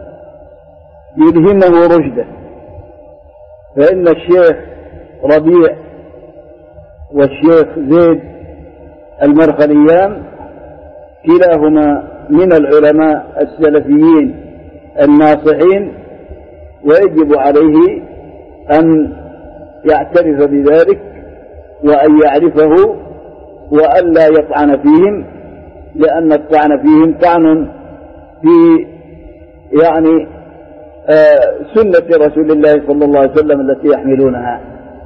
Speaker 3: يلهمه رشده، فإن الشيخ ربيع والشيخ زيد المرخليان كلاهما من العلماء السلفيين الناصحين، ويجب عليه أن يعترف بذلك وأن يعرفه وأن لا يطعن فيهم، لأن الطعن فيهم طعن في يعني آه سنة رسول الله صلى الله عليه وسلم التي يحملونها.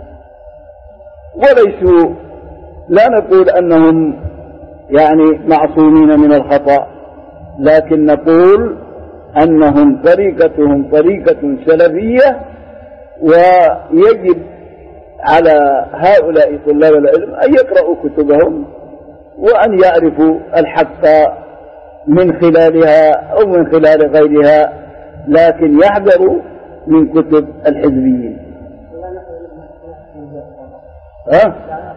Speaker 3: وليسوا لا نقول أنهم يعني معصومين من الخطأ، لكن نقول أنهم طريقتهم طريقة سلفية، ويجب على هؤلاء طلاب العلم أن يقرأوا كتبهم وأن يعرفوا الحق من خلالها أو من خلال غيرها، لكن يحذروا من كتب الحزبيين. ها؟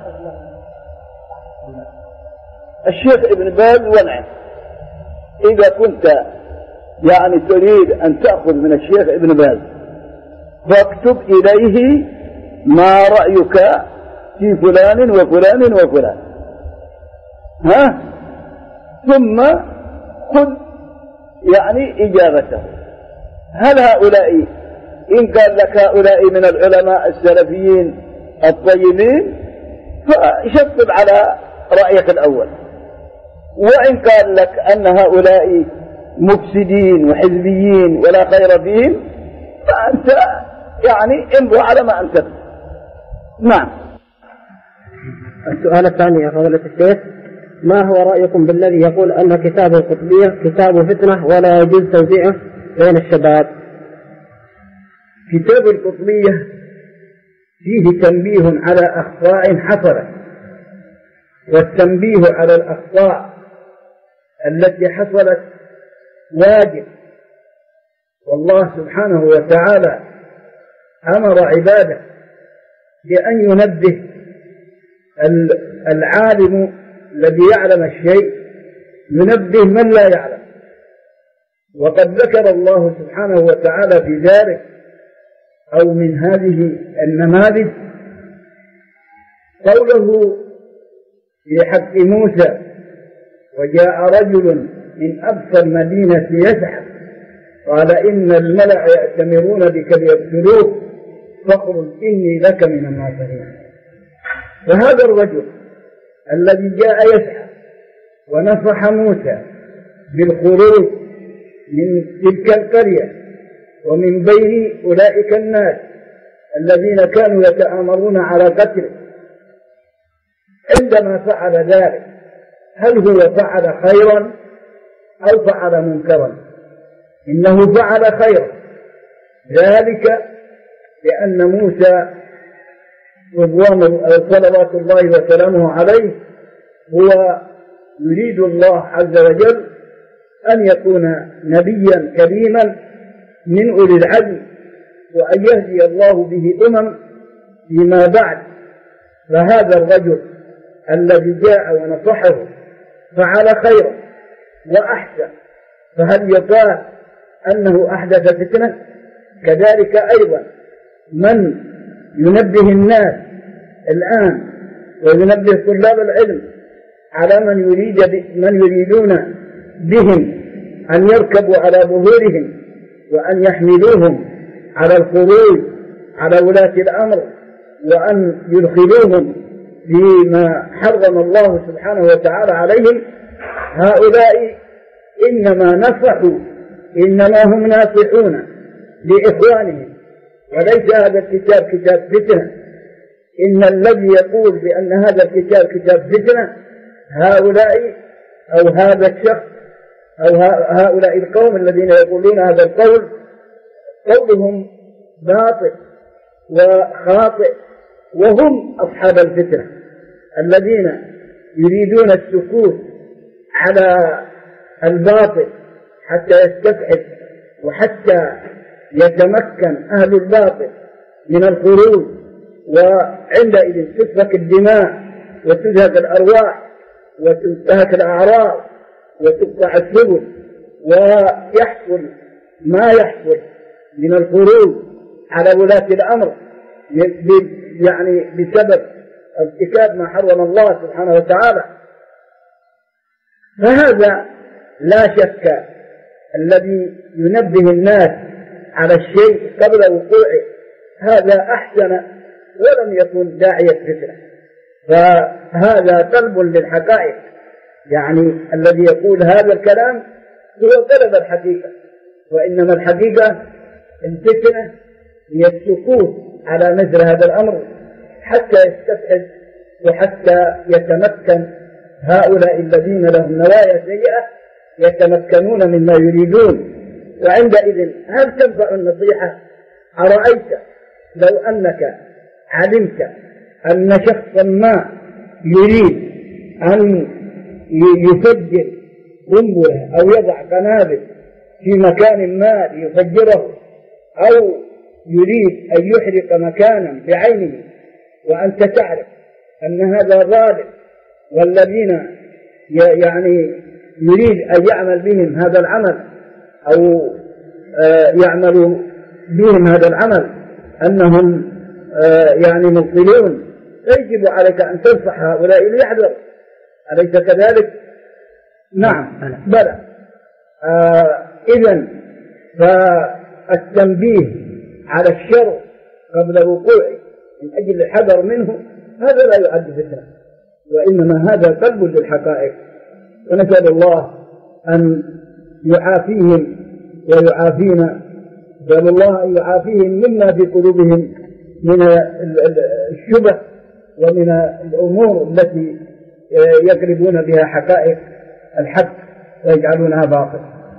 Speaker 3: الشيخ ابن باز ونعم، إذا كنت يعني تريد أن تأخذ من الشيخ ابن باز فاكتب إليه ما رأيك في فلان وفلان وفلان، ها؟ ثم خذ يعني إجابته. هل هؤلاء إن قال لك هؤلاء من العلماء السلفيين الطيبين فشطب على رأيك الأول، وإن قال لك أن هؤلاء مفسدين وحزبيين ولا خير فيهم فأنت يعني امضي على ما أنت. نعم.
Speaker 4: السؤال الثاني يا فضيلة الشيخ، ما هو رأيكم بالذي يقول أن كتاب القطبية كتاب فتنة ولا يجوز توزيعه بين الشباب؟
Speaker 3: كتاب القطبية فيه تنبيه على أخطاء حصلت، والتنبيه على الأخطاء التي حصلت واجب، والله سبحانه وتعالى أمر عباده بأن ينبه العالم الذي يعلم الشيء ينبه من لا يعلم، وقد ذكر الله سبحانه وتعالى في ذلك أو من هذه النماذج قوله في حق موسى: وجاء رجل من أقصى المدينة يسعى قال إن الملأ يأتمرون بك ليقتلوك فخر إني لك من الناصحين. فهذا الرجل الذي جاء يسعى ونصح موسى بالخروج من تلك القرية ومن بين أولئك الناس الذين كانوا يتآمرون على قتله، عندما فعل ذلك هل هو فعل خيرا أو فعل منكرا؟ إنه فعل خيرا، ذلك لأن موسى رضوان صلوات الله وسلامه عليه هو يريد الله عز وجل أن يكون نبيا كريما من أولي العزم، وأن يهدي الله به أمم فيما بعد. فهذا الرجل الذي جاء ونصحه فعل خيرا وأحسن، فهل يقال أنه أحدث فتنة؟ كذلك أيضا من ينبه الناس الآن وينبه طلاب العلم على من يريد من يريدون بهم أن يركبوا على ظهورهم وأن يحملوهم على الخروج على ولاة الأمر وأن يدخلوهم فيما حرم الله سبحانه وتعالى عليهم، هؤلاء إنما نصحوا، إنما هم ناصحون لإخوانهم، وليس هذا الكتاب كتاب فتنة. إن الذي يقول بأن هذا الكتاب كتاب فتنة هؤلاء أو هذا الشخص أو هؤلاء القوم الذين يقولون هذا القول قولهم باطل وخاطئ، وهم أصحاب الفتنة الذين يريدون السكوت على الباطل حتى يستفحل وحتى يتمكن أهل الباطل من الخروج، وعندئذ تسفك الدماء وتزهق الأرواح وتنتهك الأعراض وتقطع السبل ويحصل ما يحصل من الخروج على ولاة الأمر يعني بسبب ارتكاب ما حرم الله سبحانه وتعالى. فهذا لا شك الذي ينبه الناس على الشيء قبل وقوعه هذا أحسن ولم يكن داعية فتنة. فهذا طلب للحقائق، يعني الذي يقول هذا الكلام هو طلب الحقيقة، وإنما الحقيقة الفتنة هي السكوت على مثل هذا الأمر حتى يستفحل وحتى يتمكن هؤلاء الذين لهم نوايا سيئة يتمكنون مما يريدون. وعندئذ هل تنفع النصيحة؟ أرأيت لو أنك علمت أن شخصا ما يريد أن يفجر قنبلة أو يضع قنابل في مكان ما ليفجره، أو يريد أن يحرق مكانا بعينه، وأنت تعرف أن هذا ظالم والذين يعني يريد أن يعمل بهم هذا العمل أو يعملوا بهم هذا العمل أنهم يعني مبطلون، فيجب عليك أن تنصح هؤلاء ليحذروا، أليس كذلك؟ نعم بلى. آه إذن فالتنبيه على الشر قبل وقوعه من أجل الحذر منه هذا لا يعد فتنة، وإنما هذا قلب للحقائق. ونسأل الله أن يعافيهم ويعافينا، نسأل الله أن يعافيهم مما في قلوبهم من الشبه ومن الأمور التي يقلبون بها حقائق الحق ويجعلونها باطل.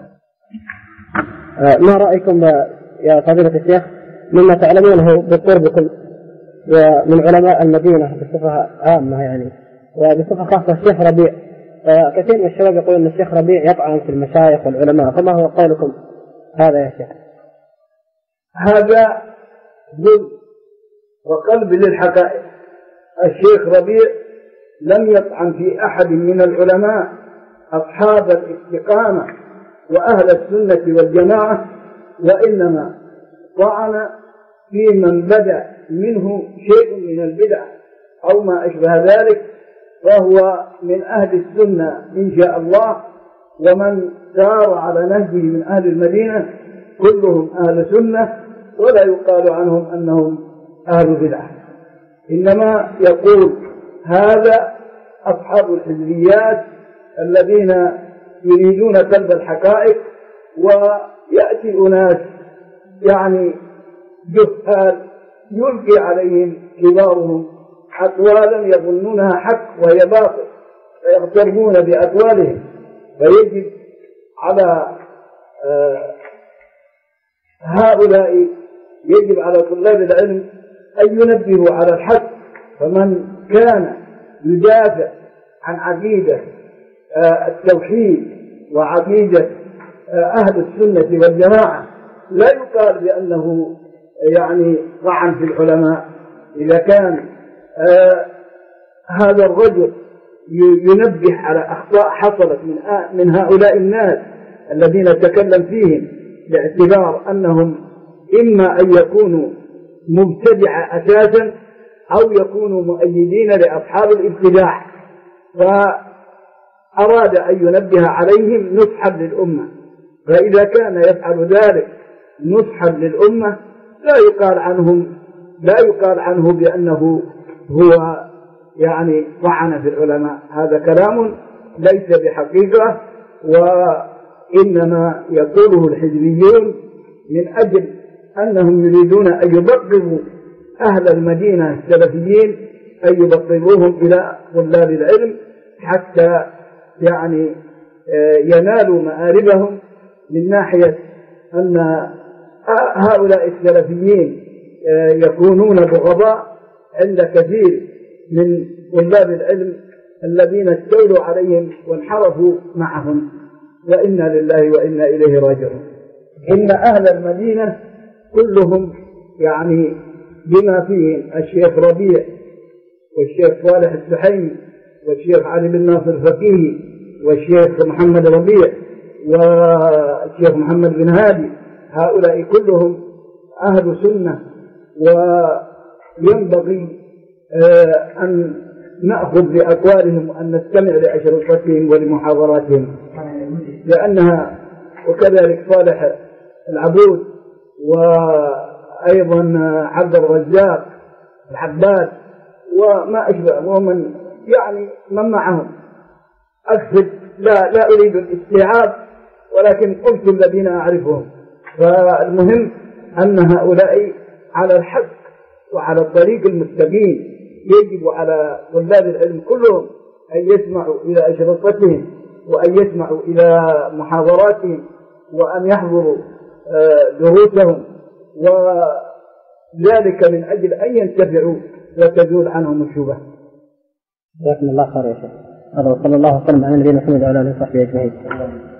Speaker 4: ما رأيكم يا فضيلة الشيخ مما تعلمونه بقربكم ومن علماء المدينة بصفة عامة يعني وبصفة خاصة الشيخ ربيع؟ كثير من الشباب يقول أن الشيخ ربيع يطعن في المشايخ والعلماء، فما هو قولكم هذا يا شيخ؟
Speaker 3: هذا ظلم وقلب للحقائق. الشيخ ربيع لم يطعن في أحد من العلماء أصحاب الاستقامة وأهل السنة والجماعة، وإنما طعن في من بدأ منه شيء من البدع أو ما أشبه ذلك، وهو من أهل السنة إن شاء الله، ومن سار على نهجه من أهل المدينة كلهم أهل سنة، ولا يقال عنهم أنهم أهل البدعة، إنما يقول هذا أصحاب الحزبيات الذين يريدون كلب الحقائق، ويأتي أناس يعني جهال يلقي عليهم كبارهم أقوالا يظنونها حق وهي باطل، فيغترون بأقوالهم. فيجب على آه هؤلاء يجب على طلاب العلم أن ينبهوا على الحق. فمن كان يدافع عن عقيدة آه التوحيد وعقيدة آه أهل السنة والجماعة لا يقال بأنه يعني طعن في العلماء. إذا كان آه هذا الرجل ينبه على أخطاء حصلت من آه من هؤلاء الناس الذين تكلم فيهم باعتبار أنهم إما أن يكونوا مبتدعة أساسا أو يكونوا مؤيدين لأصحاب الابتداع، فأراد أن ينبه عليهم نصحا للأمة. فإذا كان يفعل ذلك نصحا للأمة لا يقال عنهم لا يقال عنه بأنه هو يعني طعن في العلماء. هذا كلام ليس بحقيقة، وإنما يقوله الحزبيون من أجل أنهم يريدون أن يبغضوا أهل المدينة السلفيين، أن يبغضوهم إلى طلاب العلم حتى يعني ينالوا مآربهم، من ناحية أن هؤلاء السلفيين يكونون بغضاء عند كثير من طلاب العلم الذين استولوا عليهم وانحرفوا معهم. وإنا لله وإنا إليه راجعون. إن أهل المدينة كلهم يعني بما فيهم الشيخ ربيع والشيخ صالح السحيمي والشيخ علي بن ناصر الفقيهي والشيخ محمد ربيع والشيخ محمد بن هادي، هؤلاء كلهم أهل سنة، وينبغي أن نأخذ بأقوالهم وأن نستمع لأشرطتهم ولمحاضراتهم، لأنها وكذلك صالح العبود وأيضا عبد الرزاق الحباد وما أشبه ومن يعني من معهم. أقصد لا لا أريد الاستيعاب، ولكن قلت الذين أعرفهم. فالمهم أن هؤلاء على الحق وعلى الطريق المستقيم. يجب على طلاب العلم كلهم أن يسمعوا إلى أشرطتهم وأن يسمعوا إلى محاضراتهم وأن يحضروا دروسهم، وذلك من أجل أن ينتفعوا وتزول عنهم الشبهة.
Speaker 4: جزاكم الله خير يا شيخ. هذا وصلى الله وسلم على نبينا محمد وعلى آله وصحبه أجمعين.